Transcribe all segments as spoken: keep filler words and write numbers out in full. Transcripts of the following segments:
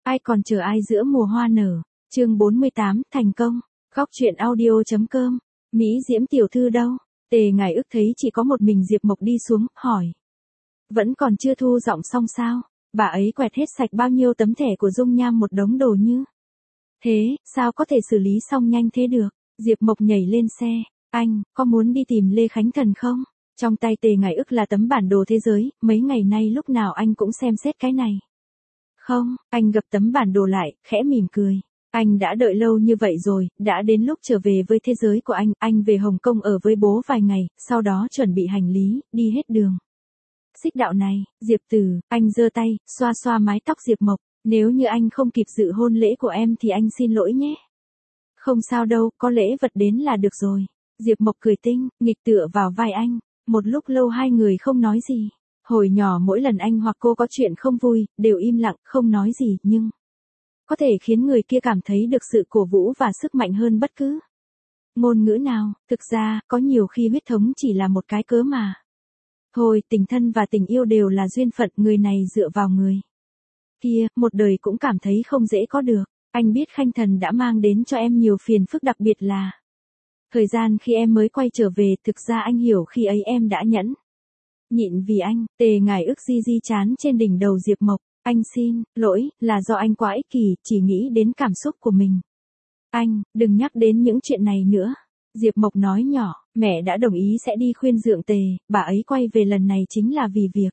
Ai còn chờ ai giữa mùa hoa nở. Chương bốn mươi tám, thành công. Góc truyện audio.com. Mỹ Diễm tiểu thư đâu? Tề Ngải Ức thấy chỉ có một mình Diệp Mộc đi xuống, hỏi. Vẫn còn chưa thu dọn xong sao? Bà ấy quẹt hết sạch bao nhiêu tấm thẻ của dung nham một đống đồ như. Thế, sao có thể xử lý xong nhanh thế được? Diệp Mộc nhảy lên xe. Anh, có muốn đi tìm Lê Khánh Thần không? Trong tay Tề Ngải Ức là tấm bản đồ thế giới, mấy ngày nay lúc nào anh cũng xem xét cái này. Không, anh gập tấm bản đồ lại, khẽ mỉm cười. Anh đã đợi lâu như vậy rồi, đã đến lúc trở về với thế giới của anh, anh về Hồng Kông ở với bố vài ngày, sau đó chuẩn bị hành lý, đi hết đường. Xích đạo này, Diệp Tử, anh giơ tay, xoa xoa mái tóc Diệp Mộc, nếu như anh không kịp dự hôn lễ của em thì anh xin lỗi nhé. Không sao đâu, có lễ vật đến là được rồi. Diệp Mộc cười tinh, nghịch tựa vào vai anh, một lúc lâu hai người không nói gì. Hồi nhỏ mỗi lần anh hoặc cô có chuyện không vui, đều im lặng, không nói gì, nhưng có thể khiến người kia cảm thấy được sự cổ vũ và sức mạnh hơn bất cứ ngôn ngữ nào. Thực ra, có nhiều khi huyết thống chỉ là một cái cớ mà. Thôi, tình thân và tình yêu đều là duyên phận, người này dựa vào người kia, một đời cũng cảm thấy không dễ có được. Anh biết Khanh Thần đã mang đến cho em nhiều phiền phức, đặc biệt là thời gian khi em mới quay trở về, thực ra anh hiểu khi ấy em đã nhẫn nhịn vì anh. Tề Ngải Ức di di chán trên đỉnh đầu Diệp Mộc. Anh xin lỗi, là do anh quá ích kỷ, chỉ nghĩ đến cảm xúc của mình. Anh, đừng nhắc đến những chuyện này nữa. Diệp Mộc nói nhỏ, mẹ đã đồng ý sẽ đi khuyên dượng Tề, bà ấy quay về lần này chính là vì việc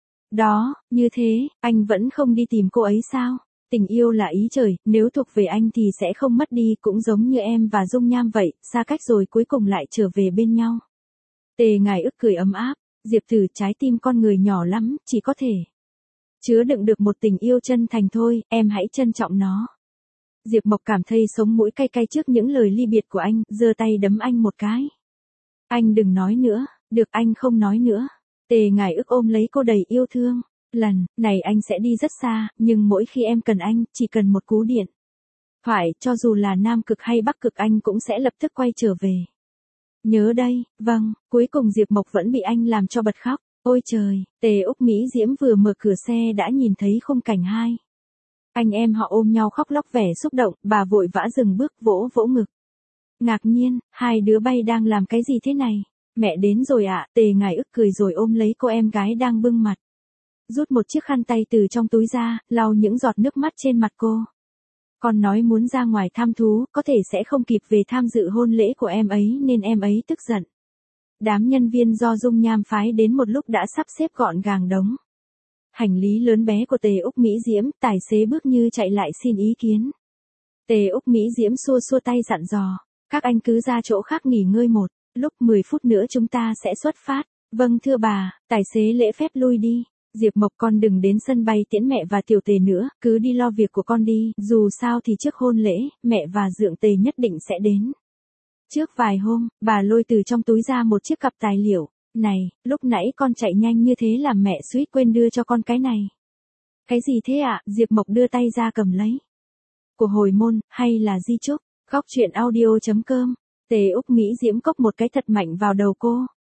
đó. Như thế, anh vẫn không đi tìm cô ấy sao? Tình yêu là ý trời, nếu thuộc về anh thì sẽ không mất đi, cũng giống như em và Dung Nham vậy, xa cách rồi cuối cùng lại trở về bên nhau. Tề Ngải Ức cười ấm áp. Diệp Tử, trái tim con người nhỏ lắm, chỉ có thể chứa đựng được một tình yêu chân thành thôi, em hãy trân trọng nó. Diệp Mộc cảm thấy sống mũi cay cay trước những lời ly biệt của anh, giơ tay đấm anh một cái. Anh đừng nói nữa, được, anh không nói nữa. Tề Ngải Ức ôm lấy cô đầy yêu thương. Lần này anh sẽ đi rất xa, nhưng mỗi khi em cần anh, chỉ cần một cú điện thoại, cho dù là Nam Cực hay Bắc Cực anh cũng sẽ lập tức quay trở về. Nhớ đây. Vâng. Cuối cùng Diệp Mộc vẫn bị anh làm cho bật khóc. Ôi trời, Tề Úc Mỹ Diễm vừa mở cửa xe đã nhìn thấy khung cảnh hai anh em họ ôm nhau khóc lóc vẻ xúc động, bà vội vã dừng bước, vỗ vỗ ngực. Ngạc nhiên, hai đứa bay đang làm cái gì thế này? Mẹ đến rồi ạ. Tề Ngải Ức cười rồi ôm lấy cô em gái đang bưng mặt. Rút một chiếc khăn tay từ trong túi ra, lau những giọt nước mắt trên mặt cô. Con nói muốn ra ngoài thăm thú, có thể sẽ không kịp về tham dự hôn lễ của em ấy nên em ấy tức giận. Đám nhân viên do Dung Nham phái đến một lúc đã sắp xếp gọn gàng đống hành lý lớn bé của Tề Úc Mỹ Diễm, tài xế bước như chạy lại xin ý kiến. Tề Úc Mỹ Diễm xua xua tay dặn dò, các anh cứ ra chỗ khác nghỉ ngơi một lúc, mười phút nữa chúng ta sẽ xuất phát. Vâng thưa bà. Tài xế lễ phép lui đi. Diệp Mộc, con đừng đến sân bay tiễn mẹ và tiểu Tề nữa, cứ đi lo việc của con đi, dù sao thì trước hôn lễ, mẹ và dượng Tề nhất định sẽ đến. Trước vài hôm, bà lôi từ trong túi ra một chiếc cặp tài liệu. Này, lúc nãy con chạy nhanh như thế làm mẹ suýt quên đưa cho con cái này. Cái gì thế ạ? Diệp Mộc đưa tay ra cầm lấy. Của hồi môn, hay là di chúc? Góc truyện audio.com. Tề Úc Mỹ Diễm cốc một cái thật mạnh vào đầu cô.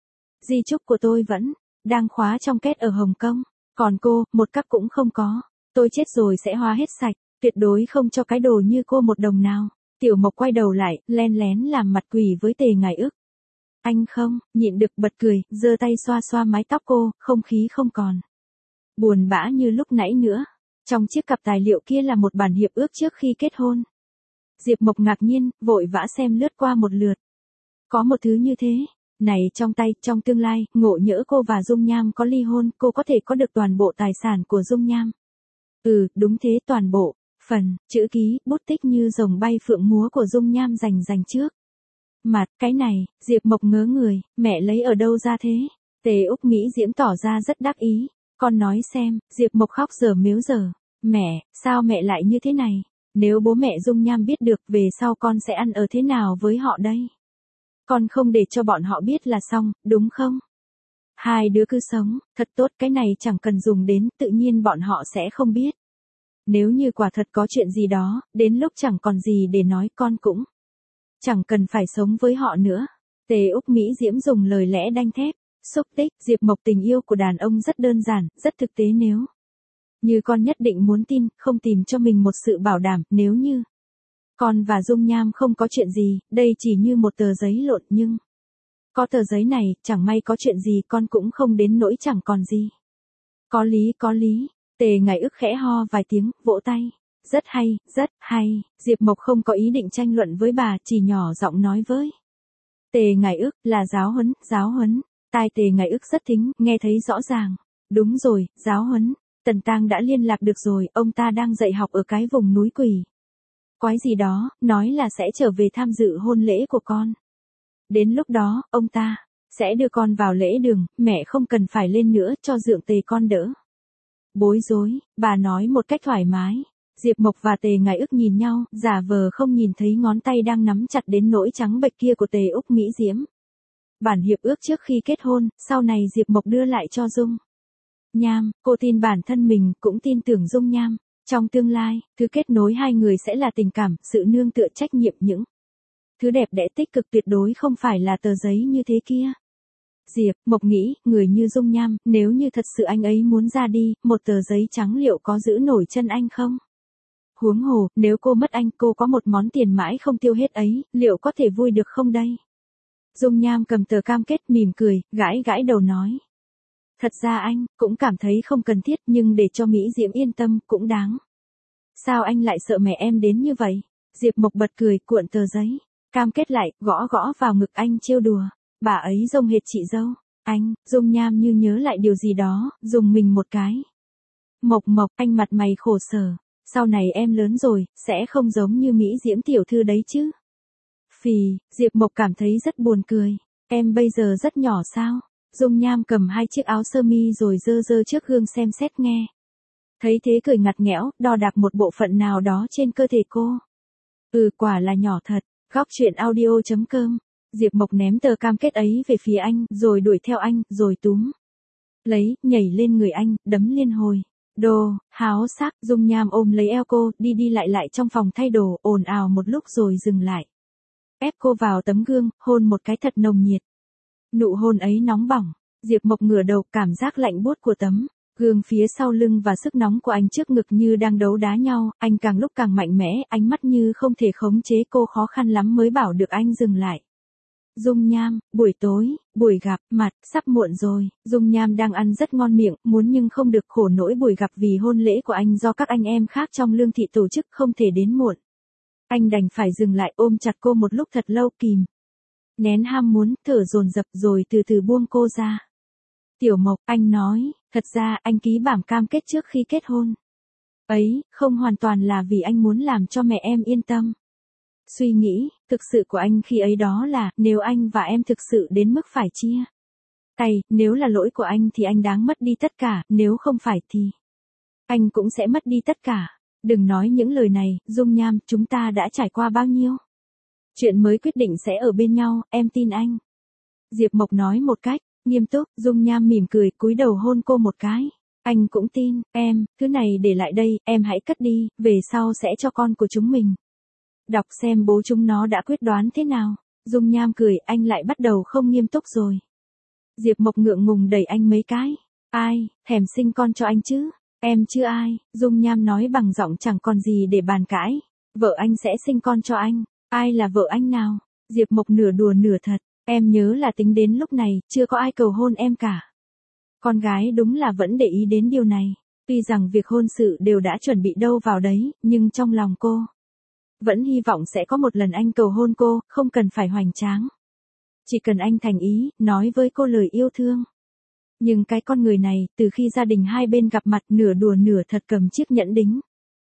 Di chúc của tôi vẫn đang khóa trong két ở Hồng Kông. Còn cô, một cắp cũng không có. Tôi chết rồi sẽ hóa hết sạch, tuyệt đối không cho cái đồ như cô một đồng nào. Tiểu Mộc quay đầu lại, len lén làm mặt quỷ với Tề Ngải Ức. Anh không nhịn được bật cười, giơ tay xoa xoa mái tóc cô, không khí không còn buồn bã như lúc nãy nữa. Trong chiếc cặp tài liệu kia là một bản hiệp ước trước khi kết hôn. Diệp Mộc ngạc nhiên, vội vã xem lướt qua một lượt. Có một thứ như thế này trong tay, trong tương lai, ngộ nhỡ cô và Dung Nham có ly hôn, cô có thể có được toàn bộ tài sản của Dung Nham. Ừ, đúng thế, toàn bộ. Phần, chữ ký, bút tích như rồng bay phượng múa của Dung Nham dành dành trước mặt. Cái này, Diệp Mộc ngớ người, mẹ lấy ở đâu ra thế? Tề Úc Mỹ Diễm tỏ ra rất đắc ý. Con nói xem. Diệp Mộc khóc dở mếu dở. Mẹ, sao mẹ lại như thế này? Nếu bố mẹ Dung Nham biết được, về sau con sẽ ăn ở thế nào với họ đây? Con không để cho bọn họ biết là xong, đúng không? Hai đứa cứ sống thật tốt, cái này chẳng cần dùng đến, tự nhiên bọn họ sẽ không biết. Nếu như quả thật có chuyện gì đó, đến lúc chẳng còn gì để nói, con cũng chẳng cần phải sống với họ nữa. Tề Úc Mỹ Diễm dùng lời lẽ đanh thép. Xúc tích. Diệp Mộc, tình yêu của đàn ông rất đơn giản, rất thực tế, nếu Như con nhất định muốn tin, không tìm cho mình một sự bảo đảm, nếu như con và Dung Nham không có chuyện gì, đây chỉ như một tờ giấy lộn nhưng có tờ giấy này, chẳng may có chuyện gì con cũng không đến nỗi chẳng còn gì. Có lý, có lý. Tề Ngải Ức khẽ ho vài tiếng, vỗ tay. Rất hay, rất hay. Diệp Mộc không có ý định tranh luận với bà, chỉ nhỏ giọng nói với Tề Ngải Ức, là giáo huấn, giáo huấn. Tai Tề Ngải Ức rất thính, nghe thấy rõ ràng. Đúng rồi, giáo huấn. Tần Tang đã liên lạc được rồi, ông ta đang dạy học ở cái vùng núi quỷ quái gì đó, nói là sẽ trở về tham dự hôn lễ của con. Đến lúc đó, ông ta sẽ đưa con vào lễ đường, mẹ không cần phải lên nữa, cho Dượng Tề con đỡ bối rối. Bà nói một cách thoải mái. Diệp Mộc và Tề Ngải Ức nhìn nhau, giả vờ không nhìn thấy ngón tay đang nắm chặt đến nỗi trắng bệch kia của Tề Úc Mỹ Diễm. Bản hiệp ước trước khi kết hôn, sau này Diệp Mộc đưa lại cho Dung Nham, cô tin bản thân mình, cũng tin tưởng Dung Nham. Trong tương lai, thứ kết nối hai người sẽ là tình cảm, sự nương tựa, trách nhiệm, những thứ đẹp đẽ tích cực, tuyệt đối không phải là tờ giấy như thế kia. Diệp Mộc nghĩ, người như Dung Nham, nếu như thật sự anh ấy muốn ra đi, một tờ giấy trắng liệu có giữ nổi chân anh không? Huống hồ, nếu cô mất anh, cô có một món tiền mãi không tiêu hết ấy, liệu có thể vui được không đây? Dung Nham cầm tờ cam kết mỉm cười, gãi gãi đầu nói. Thật ra anh, cũng cảm thấy không cần thiết, nhưng để cho Mỹ Diễm yên tâm, cũng đáng. Sao anh lại sợ mẹ em đến như vậy? Diệp Mộc bật cười, cuộn tờ giấy cam kết lại, gõ gõ vào ngực anh trêu đùa. Bà ấy rông hệt chị dâu. Anh, Dung Nham như nhớ lại điều gì đó, dùng mình một cái. Mộc Mộc, anh mặt mày khổ sở. Sau này em lớn rồi, sẽ không giống như Mỹ Diễm tiểu thư đấy chứ. Phì, Diệp Mộc cảm thấy rất buồn cười. Em bây giờ rất nhỏ sao? Dung Nham cầm hai chiếc áo sơ mi rồi dơ dơ trước gương xem xét nghe. Thấy thế cười ngặt nghẽo, đo đạc một bộ phận nào đó trên cơ thể cô. Ừ, quả là nhỏ thật. Góc truyện audio chấm com. Diệp Mộc ném tờ cam kết ấy về phía anh, rồi đuổi theo anh, rồi túm lấy, nhảy lên người anh, đấm liên hồi. Đồ, háo sắc, Dung Nham ôm lấy eo cô, đi đi lại lại trong phòng thay đồ, ồn ào một lúc rồi dừng lại. Ép cô vào tấm gương, hôn một cái thật nồng nhiệt. Nụ hôn ấy nóng bỏng. Diệp Mộc ngửa đầu, cảm giác lạnh buốt của tấm gương phía sau lưng và sức nóng của anh trước ngực như đang đấu đá nhau, anh càng lúc càng mạnh mẽ, ánh mắt như không thể khống chế, cô khó khăn lắm mới bảo được anh dừng lại. Dung Nham, buổi tối, buổi gặp mặt, sắp muộn rồi. Dung Nham đang ăn rất ngon miệng, muốn nhưng không được, khổ nỗi buổi gặp vì hôn lễ của anh do các anh em khác trong Lương thị tổ chức không thể đến muộn. Anh đành phải dừng lại, ôm chặt cô một lúc thật lâu, kìm nén ham muốn, thở dồn dập rồi từ từ buông cô ra. Tiểu Mộc, anh nói, thật ra anh ký bản cam kết trước khi kết hôn ấy, không hoàn toàn là vì anh muốn làm cho mẹ em yên tâm. Suy nghĩ, thực sự của anh khi ấy đó là, nếu anh và em thực sự đến mức phải chia tay, nếu là lỗi của anh thì anh đáng mất đi tất cả, nếu không phải thì anh cũng sẽ mất đi tất cả. Đừng nói những lời này, Dung Nham, chúng ta đã trải qua bao nhiêu chuyện mới quyết định sẽ ở bên nhau, em tin anh. Diệp Mộc nói một cách nghiêm túc. Dung Nham mỉm cười, cúi đầu hôn cô một cái. Anh cũng tin, em, thứ này để lại đây, em hãy cất đi, về sau sẽ cho con của chúng mình đọc xem bố chúng nó đã quyết đoán thế nào. Dung Nham cười, anh lại bắt đầu không nghiêm túc rồi. Diệp Mộc ngượng ngùng đẩy anh mấy cái. Ai, thèm sinh con cho anh chứ? Em chưa ai, Dung Nham nói bằng giọng chẳng còn gì để bàn cãi. Vợ anh sẽ sinh con cho anh. Ai là vợ anh nào? Diệp Mộc nửa đùa nửa thật. Em nhớ là tính đến lúc này, chưa có ai cầu hôn em cả. Con gái đúng là vẫn để ý đến điều này. Tuy rằng việc hôn sự đều đã chuẩn bị đâu vào đấy, nhưng trong lòng cô vẫn hy vọng sẽ có một lần anh cầu hôn cô, không cần phải hoành tráng. Chỉ cần anh thành ý, nói với cô lời yêu thương. Nhưng cái con người này, từ khi gia đình hai bên gặp mặt, nửa đùa nửa thật cầm chiếc nhẫn đính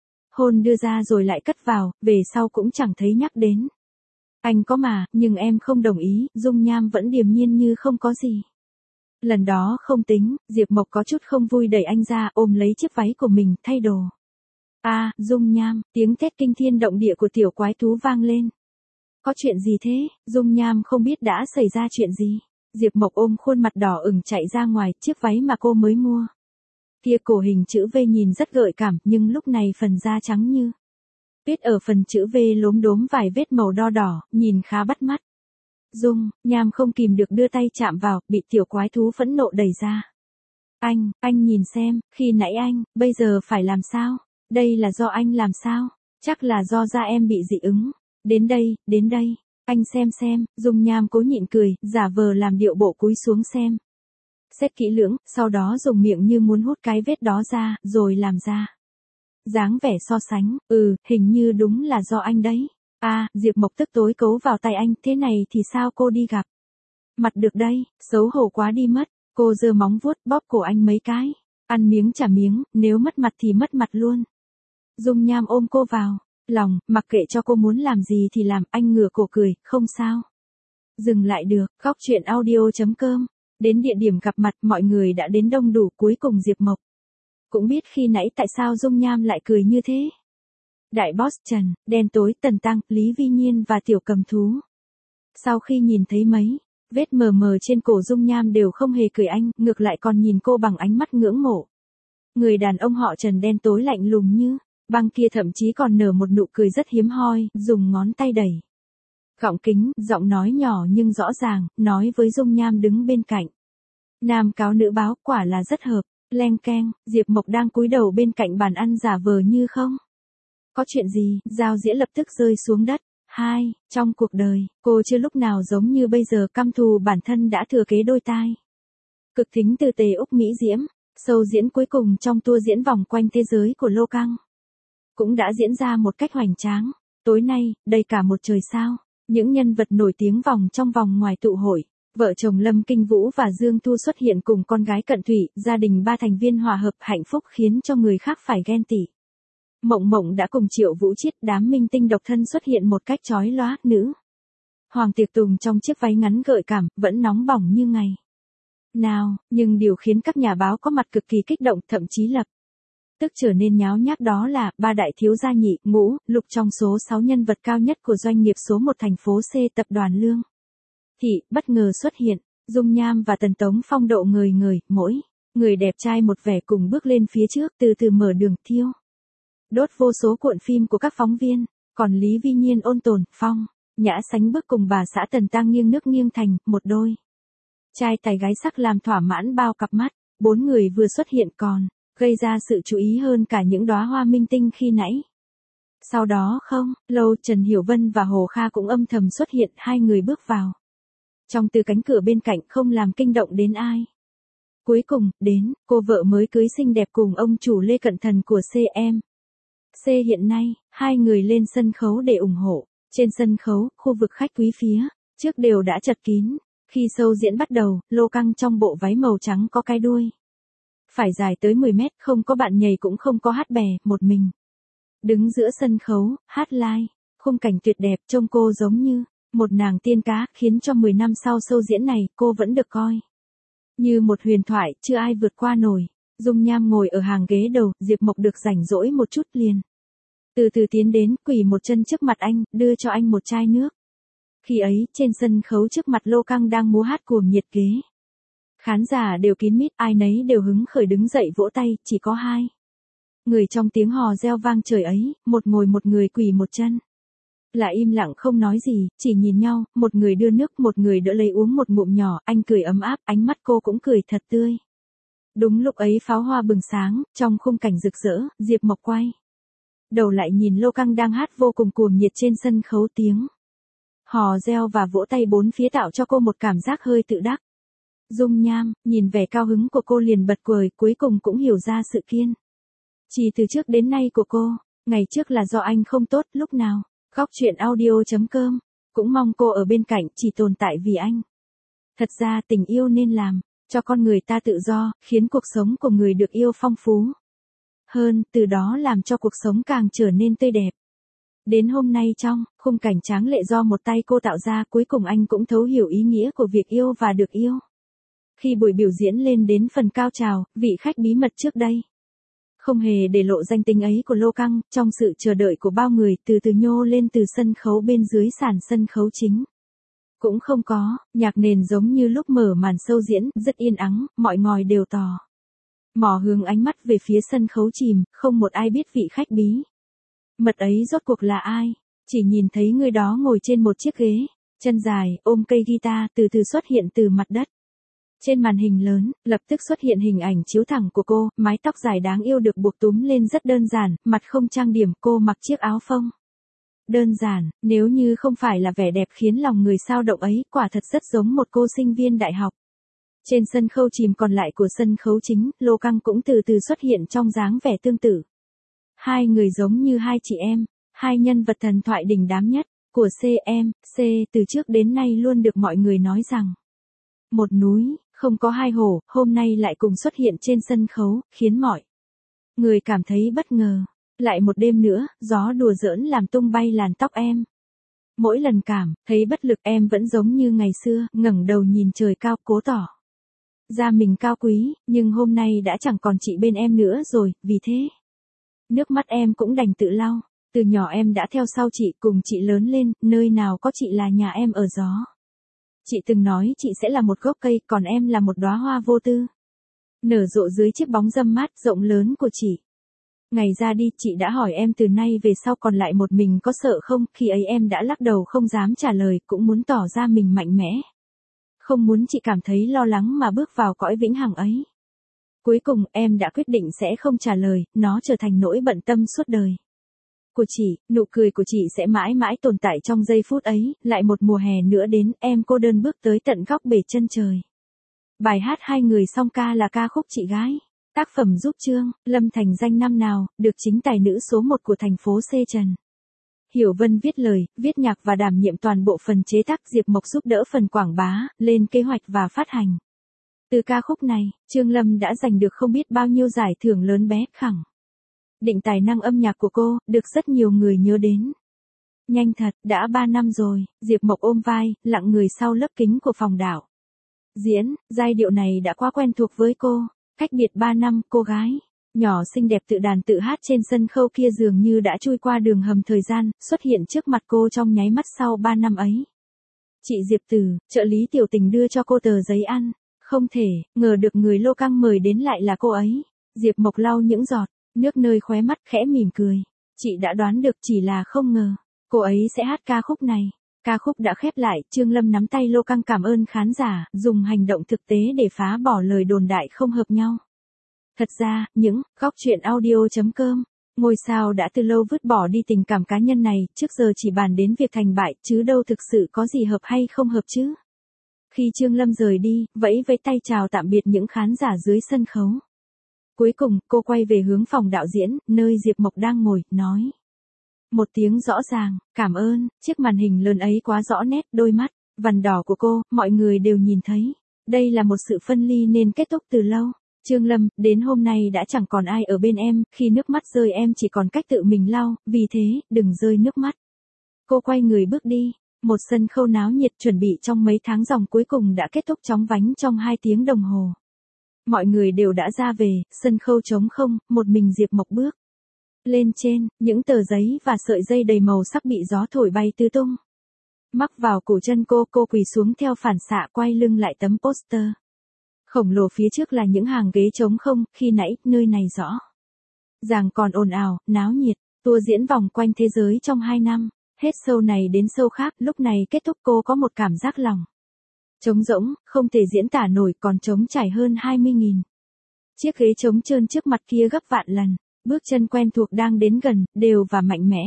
hôn đưa ra rồi lại cất vào, về sau cũng chẳng thấy nhắc đến. Anh có mà, nhưng em không đồng ý. Dung Nham vẫn điềm nhiên như không có gì. Lần đó không tính, Diệp Mộc có chút không vui đẩy anh ra, ôm lấy chiếc váy của mình, thay đồ. A, à, Dung Nham, tiếng thét kinh thiên động địa của tiểu quái thú vang lên. Có chuyện gì thế? Dung Nham không biết đã xảy ra chuyện gì. Diệp Mộc ôm khuôn mặt đỏ ửng chạy ra ngoài, chiếc váy mà cô mới mua. Kia cổ hình chữ V nhìn rất gợi cảm, nhưng lúc này phần da trắng như tuyết, ở phần chữ V lốm đốm vài vết màu đo đỏ, nhìn khá bắt mắt. Dung Nham không kìm được đưa tay chạm vào, bị tiểu quái thú phẫn nộ đẩy ra. Anh, anh nhìn xem, khi nãy anh, bây giờ phải làm sao? Đây là do anh làm sao? Chắc là do da em bị dị ứng. Đến đây, đến đây. Anh xem xem, Dung Nham cố nhịn cười, giả vờ làm điệu bộ cúi xuống xem. Xét kỹ lưỡng, sau đó dùng miệng như muốn hút cái vết đó ra, rồi làm ra. Dáng vẻ so sánh, ừ, hình như đúng là do anh đấy. À, Diệp Mộc tức tối cấu vào tay anh, thế này thì sao cô đi gặp? Mặt được đây, xấu hổ quá đi mất. Cô giơ móng vuốt bóp cổ anh mấy cái. Ăn miếng trả miếng, nếu mất mặt thì mất mặt luôn. Dung Nham ôm cô vào lòng, mặc kệ cho cô muốn làm gì thì làm, anh ngửa cổ cười, không sao. Dừng lại được, khóc chuyện audio.com. Đến địa điểm gặp mặt, mọi người đã đến đông đủ, cuối cùng Diệp Mộc cũng biết khi nãy tại sao Dung Nham lại cười như thế. Đại boss Trần, đen tối, Tần Tăng, Lý Vi Nhiên và Tiểu Cầm Thú. Sau khi nhìn thấy mấy vết mờ mờ trên cổ Dung Nham đều không hề cười anh, ngược lại còn nhìn cô bằng ánh mắt ngưỡng mộ. Người đàn ông họ Trần đen tối lạnh lùng như băng kia thậm chí còn nở một nụ cười rất hiếm hoi, dùng ngón tay đẩy gọng kính, giọng nói nhỏ nhưng rõ ràng, nói với Dung Nham đứng bên cạnh. Nam cáo nữ báo, quả là rất hợp. Leng keng, Diệp Mộc đang cúi đầu bên cạnh bàn ăn giả vờ như không có chuyện gì, dao dĩa lập tức rơi xuống đất. Hai, trong cuộc đời, cô chưa lúc nào giống như bây giờ căm thù bản thân đã thừa kế đôi tai. Cực thính từ Tề Úc Mỹ Diễm, show diễn cuối cùng trong tour diễn vòng quanh thế giới của Lô Căng cũng đã diễn ra một cách hoành tráng. Tối nay, đầy cả một trời sao, những nhân vật nổi tiếng vòng trong vòng ngoài tụ hội. Vợ chồng Lâm Kinh Vũ và Dương Thu xuất hiện cùng con gái Cận Thủy, gia đình ba thành viên hòa hợp hạnh phúc khiến cho người khác phải ghen tị. Mộng Mộng đã cùng Triệu Vũ Chiết, đám minh tinh độc thân xuất hiện một cách chói lóa. Nữ Hoàng Tiệc Tùng trong chiếc váy ngắn gợi cảm, vẫn nóng bỏng như ngày nào, nhưng điều khiến các nhà báo có mặt cực kỳ kích động, thậm chí lập tức trở nên nháo nhác đó là ba đại thiếu gia nhị, ngũ, lục trong số sáu nhân vật cao nhất của doanh nghiệp số một thành phố C tập đoàn Lương Thị bất ngờ xuất hiện. Dung Nham và Tần Tống phong độ ngời ngời, mỗi người đẹp trai một vẻ cùng bước lên phía trước, từ từ mở đường thiêu đốt vô số cuộn phim của các phóng viên. Còn Lý Vi Nhiên ôn tồn, phong nhã sánh bước cùng bà xã Tần Tăng nghiêng nước nghiêng thành, một đôi trai tài gái sắc làm thỏa mãn bao cặp mắt. Bốn người vừa xuất hiện còn gây ra sự chú ý hơn cả những đóa hoa minh tinh khi nãy. Sau đó không lâu, Trần Hiểu Vân và Hồ Kha cũng âm thầm xuất hiện, hai người bước vào trong từ cánh cửa bên cạnh, không làm kinh động đến ai. Cuối cùng, đến, cô vợ mới cưới xinh đẹp cùng ông chủ Lê Cận Thần của xê em. C hiện nay, hai người lên sân khấu để ủng hộ. Trên sân khấu, khu vực khách quý phía trước đều đã chật kín. Khi show diễn bắt đầu, Lô Căng trong bộ váy màu trắng có cái đuôi phải dài tới mười mét, không có bạn nhảy cũng không có hát bè, một mình đứng giữa sân khấu, hát live. Khung cảnh tuyệt đẹp, trông cô giống như một nàng tiên cá, khiến cho mười năm sau show diễn này, cô vẫn được coi như một huyền thoại, chưa ai vượt qua nổi. Dung Nham ngồi ở hàng ghế đầu, Diệp Mộc được rảnh rỗi một chút liền từ từ tiến đến, quỳ một chân trước mặt anh, đưa cho anh một chai nước. Khi ấy, trên sân khấu trước mặt Lô Căng đang múa hát cuồng nhiệt, ghế khán giả đều kín mít, ai nấy đều hứng khởi đứng dậy vỗ tay, chỉ có hai người trong tiếng hò reo vang trời ấy, một ngồi một người quỳ một chân là im lặng không nói gì, chỉ nhìn nhau, một người đưa nước, một người đỡ lấy uống một ngụm nhỏ. Anh cười ấm áp, ánh mắt cô cũng cười thật tươi. Đúng lúc ấy pháo hoa bừng sáng, trong khung cảnh rực rỡ, Diệp Mộc quay đầu lại nhìn Lô Căng đang hát vô cùng cuồng nhiệt trên sân khấu, tiếng hò reo và vỗ tay bốn phía tạo cho cô một cảm giác hơi tự đắc. Dung Nham, nhìn vẻ cao hứng của cô liền bật cười, cuối cùng cũng hiểu ra sự kiên trì từ trước đến nay của cô. Ngày trước là do anh không tốt lúc nào. Khóc chuyện audio.com, cũng mong cô ở bên cạnh, chỉ tồn tại vì anh. Thật ra tình yêu nên làm cho con người ta tự do, khiến cuộc sống của người được yêu phong phú hơn, từ đó làm cho cuộc sống càng trở nên tươi đẹp. Đến hôm nay trong khung cảnh tráng lệ do một tay cô tạo ra, cuối cùng anh cũng thấu hiểu ý nghĩa của việc yêu và được yêu. Khi buổi biểu diễn lên đến phần cao trào, vị khách bí mật trước đây không hề để lộ danh tính ấy của Lô Căng, trong sự chờ đợi của bao người, từ từ nhô lên từ sân khấu bên dưới sàn sân khấu chính. Cũng không có nhạc nền giống như lúc mở màn show diễn, rất yên ắng, mọi ngòi đều tò mò hướng ánh mắt về phía sân khấu chìm, không một ai biết vị khách bí mật ấy rốt cuộc là ai. Chỉ nhìn thấy người đó ngồi trên một chiếc ghế chân dài, ôm cây guitar, từ từ xuất hiện từ mặt đất. Trên màn hình lớn, lập tức xuất hiện hình ảnh chiếu thẳng của cô, mái tóc dài đáng yêu được buộc túm lên rất đơn giản, mặt không trang điểm, cô mặc chiếc áo phông. Đơn giản, nếu như không phải là vẻ đẹp khiến lòng người sao động ấy, quả thật rất giống một cô sinh viên đại học. Trên sân khấu chìm còn lại của sân khấu chính, Lô Căng cũng từ từ xuất hiện trong dáng vẻ tương tự. Hai người giống như hai chị em, hai nhân vật thần thoại đình đám nhất của xê em xê từ trước đến nay luôn được mọi người nói rằng một núi, không có hai hổ, hôm nay lại cùng xuất hiện trên sân khấu, khiến mọi người cảm thấy bất ngờ. Lại một đêm nữa, gió đùa giỡn làm tung bay làn tóc em. Mỗi lần cảm thấy bất lực em vẫn giống như ngày xưa, ngẩng đầu nhìn trời cao cố tỏ ra mình cao quý, nhưng hôm nay đã chẳng còn chị bên em nữa rồi, vì thế nước mắt em cũng đành tự lau. Từ nhỏ em đã theo sau chị, cùng chị lớn lên, nơi nào có chị là nhà em ở gió. Chị từng nói chị sẽ là một gốc cây, còn em là một đóa hoa vô tư, nở rộ dưới chiếc bóng râm mát rộng lớn của chị. Ngày ra đi, chị đã hỏi em từ nay về sau còn lại một mình có sợ không, khi ấy em đã lắc đầu không dám trả lời, cũng muốn tỏ ra mình mạnh mẽ. Không muốn chị cảm thấy lo lắng mà bước vào cõi vĩnh hằng ấy. Cuối cùng, em đã quyết định sẽ không trả lời, nó trở thành nỗi bận tâm suốt đời của chị, nụ cười của chị sẽ mãi mãi tồn tại trong giây phút ấy. Lại một mùa hè nữa đến, em cô đơn bước tới tận góc bể chân trời. Bài hát hai người song ca là ca khúc Chị Gái. Tác phẩm giúp Trương Lâm thành danh năm nào, được chính tài nữ số một của thành phố C Trần Hiểu Vân viết lời, viết nhạc và đảm nhiệm toàn bộ phần chế tác, Diệp Mộc giúp đỡ phần quảng bá, lên kế hoạch và phát hành. Từ ca khúc này, Trương Lâm đã giành được không biết bao nhiêu giải thưởng lớn bé, khẳng định tài năng âm nhạc của cô, được rất nhiều người nhớ đến. Nhanh thật, đã ba năm rồi, Diệp Mộc ôm vai, lặng người sau lớp kính của phòng đạo diễn, giai điệu này đã quá quen thuộc với cô. Cách biệt ba năm, cô gái nhỏ xinh đẹp tự đàn tự hát trên sân khấu kia dường như đã chui qua đường hầm thời gian, xuất hiện trước mặt cô trong nháy mắt sau ba năm ấy. Chị Diệp Từ, trợ lý tiểu tình đưa cho cô tờ giấy ăn. Không thể ngờ được người Lô Căng mời đến lại là cô ấy. Diệp Mộc lau những giọt nước nơi khóe mắt, khẽ mỉm cười. Chị đã đoán được, chỉ là không ngờ cô ấy sẽ hát ca khúc này. Ca khúc đã khép lại, Trương Lâm nắm tay Lô Căng cảm ơn khán giả, dùng hành động thực tế để phá bỏ lời đồn đại không hợp nhau. Thật ra, những góc truyện audio.com, ngôi sao đã từ lâu vứt bỏ đi tình cảm cá nhân này, trước giờ chỉ bàn đến việc thành bại, chứ đâu thực sự có gì hợp hay không hợp chứ. Khi Trương Lâm rời đi, vẫy vẫy tay chào tạm biệt những khán giả dưới sân khấu. Cuối cùng, cô quay về hướng phòng đạo diễn, nơi Diệp Mộc đang ngồi, nói một tiếng rõ ràng, cảm ơn. Chiếc màn hình lớn ấy quá rõ nét, đôi mắt vằn đỏ của cô, mọi người đều nhìn thấy. Đây là một sự phân ly nên kết thúc từ lâu. Trương Lâm, đến hôm nay đã chẳng còn ai ở bên em, khi nước mắt rơi em chỉ còn cách tự mình lau, vì thế, đừng rơi nước mắt. Cô quay người bước đi. Một sân khấu náo nhiệt chuẩn bị trong mấy tháng ròng cuối cùng đã kết thúc chóng vánh trong hai tiếng đồng hồ. Mọi người đều đã ra về, sân khấu trống không, một mình Diệp Mộc bước lên trên, những tờ giấy và sợi dây đầy màu sắc bị gió thổi bay tứ tung. Mắc vào cổ chân cô, cô quỳ xuống theo phản xạ, quay lưng lại tấm poster khổng lồ phía trước là những hàng ghế trống không, khi nãy, nơi này rõ ràng còn ồn ào, náo nhiệt. Tour diễn vòng quanh thế giới trong hai năm. Hết show này đến show khác, lúc này kết thúc cô có một cảm giác lòng trống rỗng, không thể diễn tả nổi, còn trống trải hơn hai mươi nghìn. Chiếc ghế trống trơn trước mặt kia gấp vạn lần, bước chân quen thuộc đang đến gần, đều và mạnh mẽ.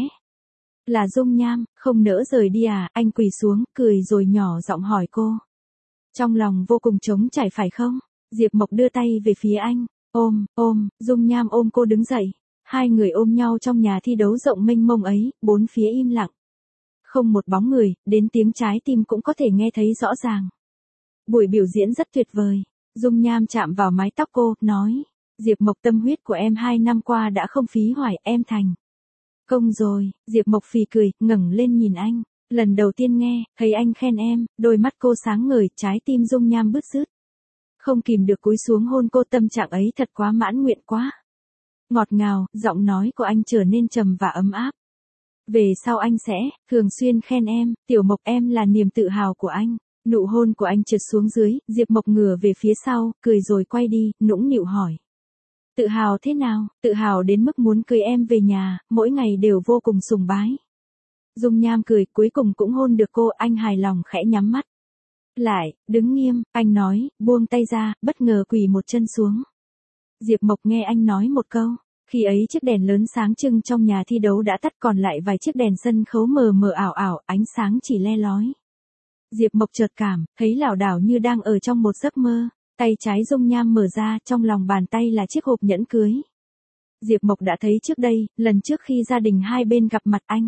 Là Dung Nham, không nỡ rời đi à, anh quỳ xuống, cười rồi nhỏ giọng hỏi cô. Trong lòng vô cùng trống trải phải không? Diệp Mộc đưa tay về phía anh, ôm, ôm, Dung Nham ôm cô đứng dậy. Hai người ôm nhau trong nhà thi đấu rộng mênh mông ấy, bốn phía im lặng. Không một bóng người, đến tiếng trái tim cũng có thể nghe thấy rõ ràng. Buổi biểu diễn rất tuyệt vời. Dung Nham chạm vào mái tóc cô, nói. Diệp Mộc, tâm huyết của em hai năm qua đã không phí hoài, em thành công rồi. Diệp Mộc phì cười, ngẩng lên nhìn anh. Lần đầu tiên nghe, thấy anh khen em, đôi mắt cô sáng ngời, trái tim Dung Nham bứt rứt. Không kìm được cúi xuống hôn cô, tâm trạng ấy thật quá mãn nguyện quá. Ngọt ngào, giọng nói của anh trở nên trầm và ấm áp. Về sau anh sẽ thường xuyên khen em, Tiểu Mộc, em là niềm tự hào của anh. Nụ hôn của anh trượt xuống dưới, Diệp Mộc ngửa về phía sau, cười rồi quay đi, nũng nịu hỏi. Tự hào thế nào? Tự hào đến mức muốn cưới em về nhà, mỗi ngày đều vô cùng sùng bái. Dung Nham cười, cuối cùng cũng hôn được cô, anh hài lòng khẽ nhắm mắt. Lại, đứng nghiêm, anh nói, buông tay ra, bất ngờ quỳ một chân xuống. Diệp Mộc nghe anh nói một câu. Khi ấy chiếc đèn lớn sáng trưng trong nhà thi đấu đã tắt, còn lại vài chiếc đèn sân khấu mờ mờ ảo ảo, ánh sáng chỉ le lói. Diệp Mộc chợt cảm, thấy lảo đảo như đang ở trong một giấc mơ. Tay trái dung nham mở ra, trong lòng bàn tay là chiếc hộp nhẫn cưới. Diệp Mộc đã thấy trước đây, lần trước khi gia đình hai bên gặp mặt anh.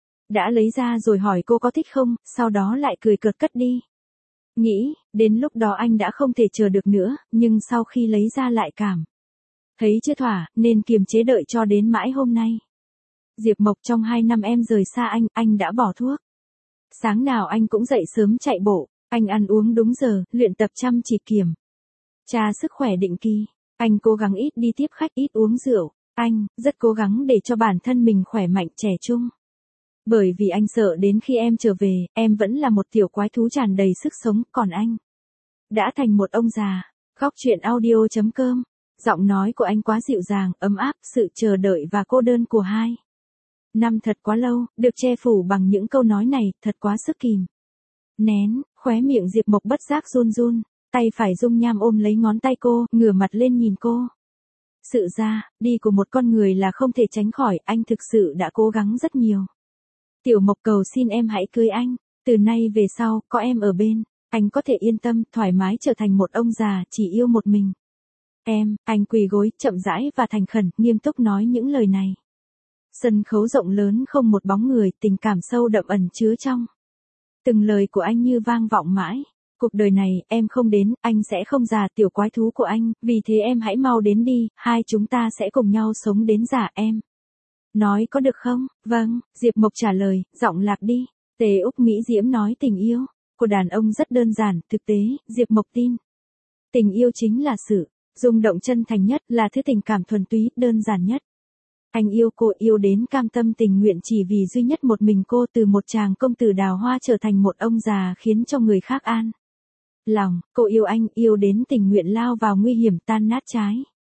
Đã lấy ra rồi hỏi cô có thích không, sau đó lại cười cợt cất đi. Nghĩ, đến lúc đó anh đã không thể chờ được nữa, nhưng sau khi lấy ra lại cảm thấy chưa thỏa, nên kiềm chế đợi cho đến mãi hôm nay. Diệp Mộc, trong hai năm em rời xa anh, anh đã bỏ thuốc. Sáng nào anh cũng dậy sớm chạy bộ, anh ăn uống đúng giờ, luyện tập chăm chỉ kiểm tra sức khỏe định kỳ. Anh cố gắng ít đi tiếp khách, ít uống rượu. Anh rất cố gắng để cho bản thân mình khỏe mạnh trẻ trung. Bởi vì anh sợ đến khi em trở về, em vẫn là một tiểu quái thú tràn đầy sức sống, còn anh đã thành một ông già. Khóc chuyện audio chấm com. Giọng nói của anh quá dịu dàng, ấm áp, sự chờ đợi và cô đơn của hai năm thật quá lâu, được che phủ bằng những câu nói này, thật quá sức kìm nén. Khóe miệng Diệp Mộc bất giác run run, tay phải dung nham ôm lấy ngón tay cô, ngửa mặt lên nhìn cô. Sự ra, đi của một con người là không thể tránh khỏi, anh thực sự đã cố gắng rất nhiều. Tiểu Mộc, cầu xin em hãy cưới anh, từ nay về sau, có em ở bên, anh có thể yên tâm, thoải mái trở thành một ông già, chỉ yêu một mình. Em, anh quỳ gối, chậm rãi và thành khẩn, nghiêm túc nói những lời này. Sân khấu rộng lớn không một bóng người, tình cảm sâu đậm ẩn chứa trong từng lời của anh như vang vọng mãi. Cuộc đời này, em không đến, anh sẽ không già, tiểu quái thú của anh, vì thế em hãy mau đến đi, hai chúng ta sẽ cùng nhau sống đến già em. Nói có được không? Vâng, Diệp Mộc trả lời, giọng lạc đi. Tề Úc Mỹ Diễm nói tình yêu của đàn ông rất đơn giản, thực tế, Diệp Mộc tin. Tình yêu chính là sự rung động chân thành nhất, là thứ tình cảm thuần túy, đơn giản nhất. Anh yêu cô, yêu đến cam tâm tình nguyện chỉ vì duy nhất một mình cô, từ một chàng công tử đào hoa trở thành một ông già khiến cho người khác an lòng. Cô yêu anh, yêu đến tình nguyện lao vào nguy hiểm, tan nát trái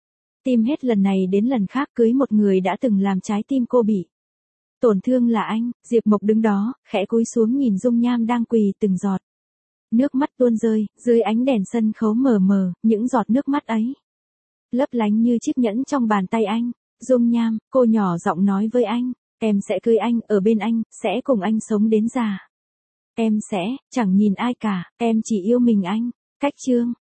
tim hết lần này đến lần khác, cưới một người đã từng làm trái tim cô bị tổn thương là anh. Diệp Mộc đứng đó, khẽ cúi xuống nhìn dung nham đang quỳ, từng giọt nước mắt tuôn rơi, dưới ánh đèn sân khấu mờ mờ, những giọt nước mắt ấy lấp lánh như chiếc nhẫn trong bàn tay anh. Dung nham, cô nhỏ giọng nói với anh, em sẽ cưới anh, ở bên anh, sẽ cùng anh sống đến già. Em sẽ, chẳng nhìn ai cả, em chỉ yêu mình anh. Cách chương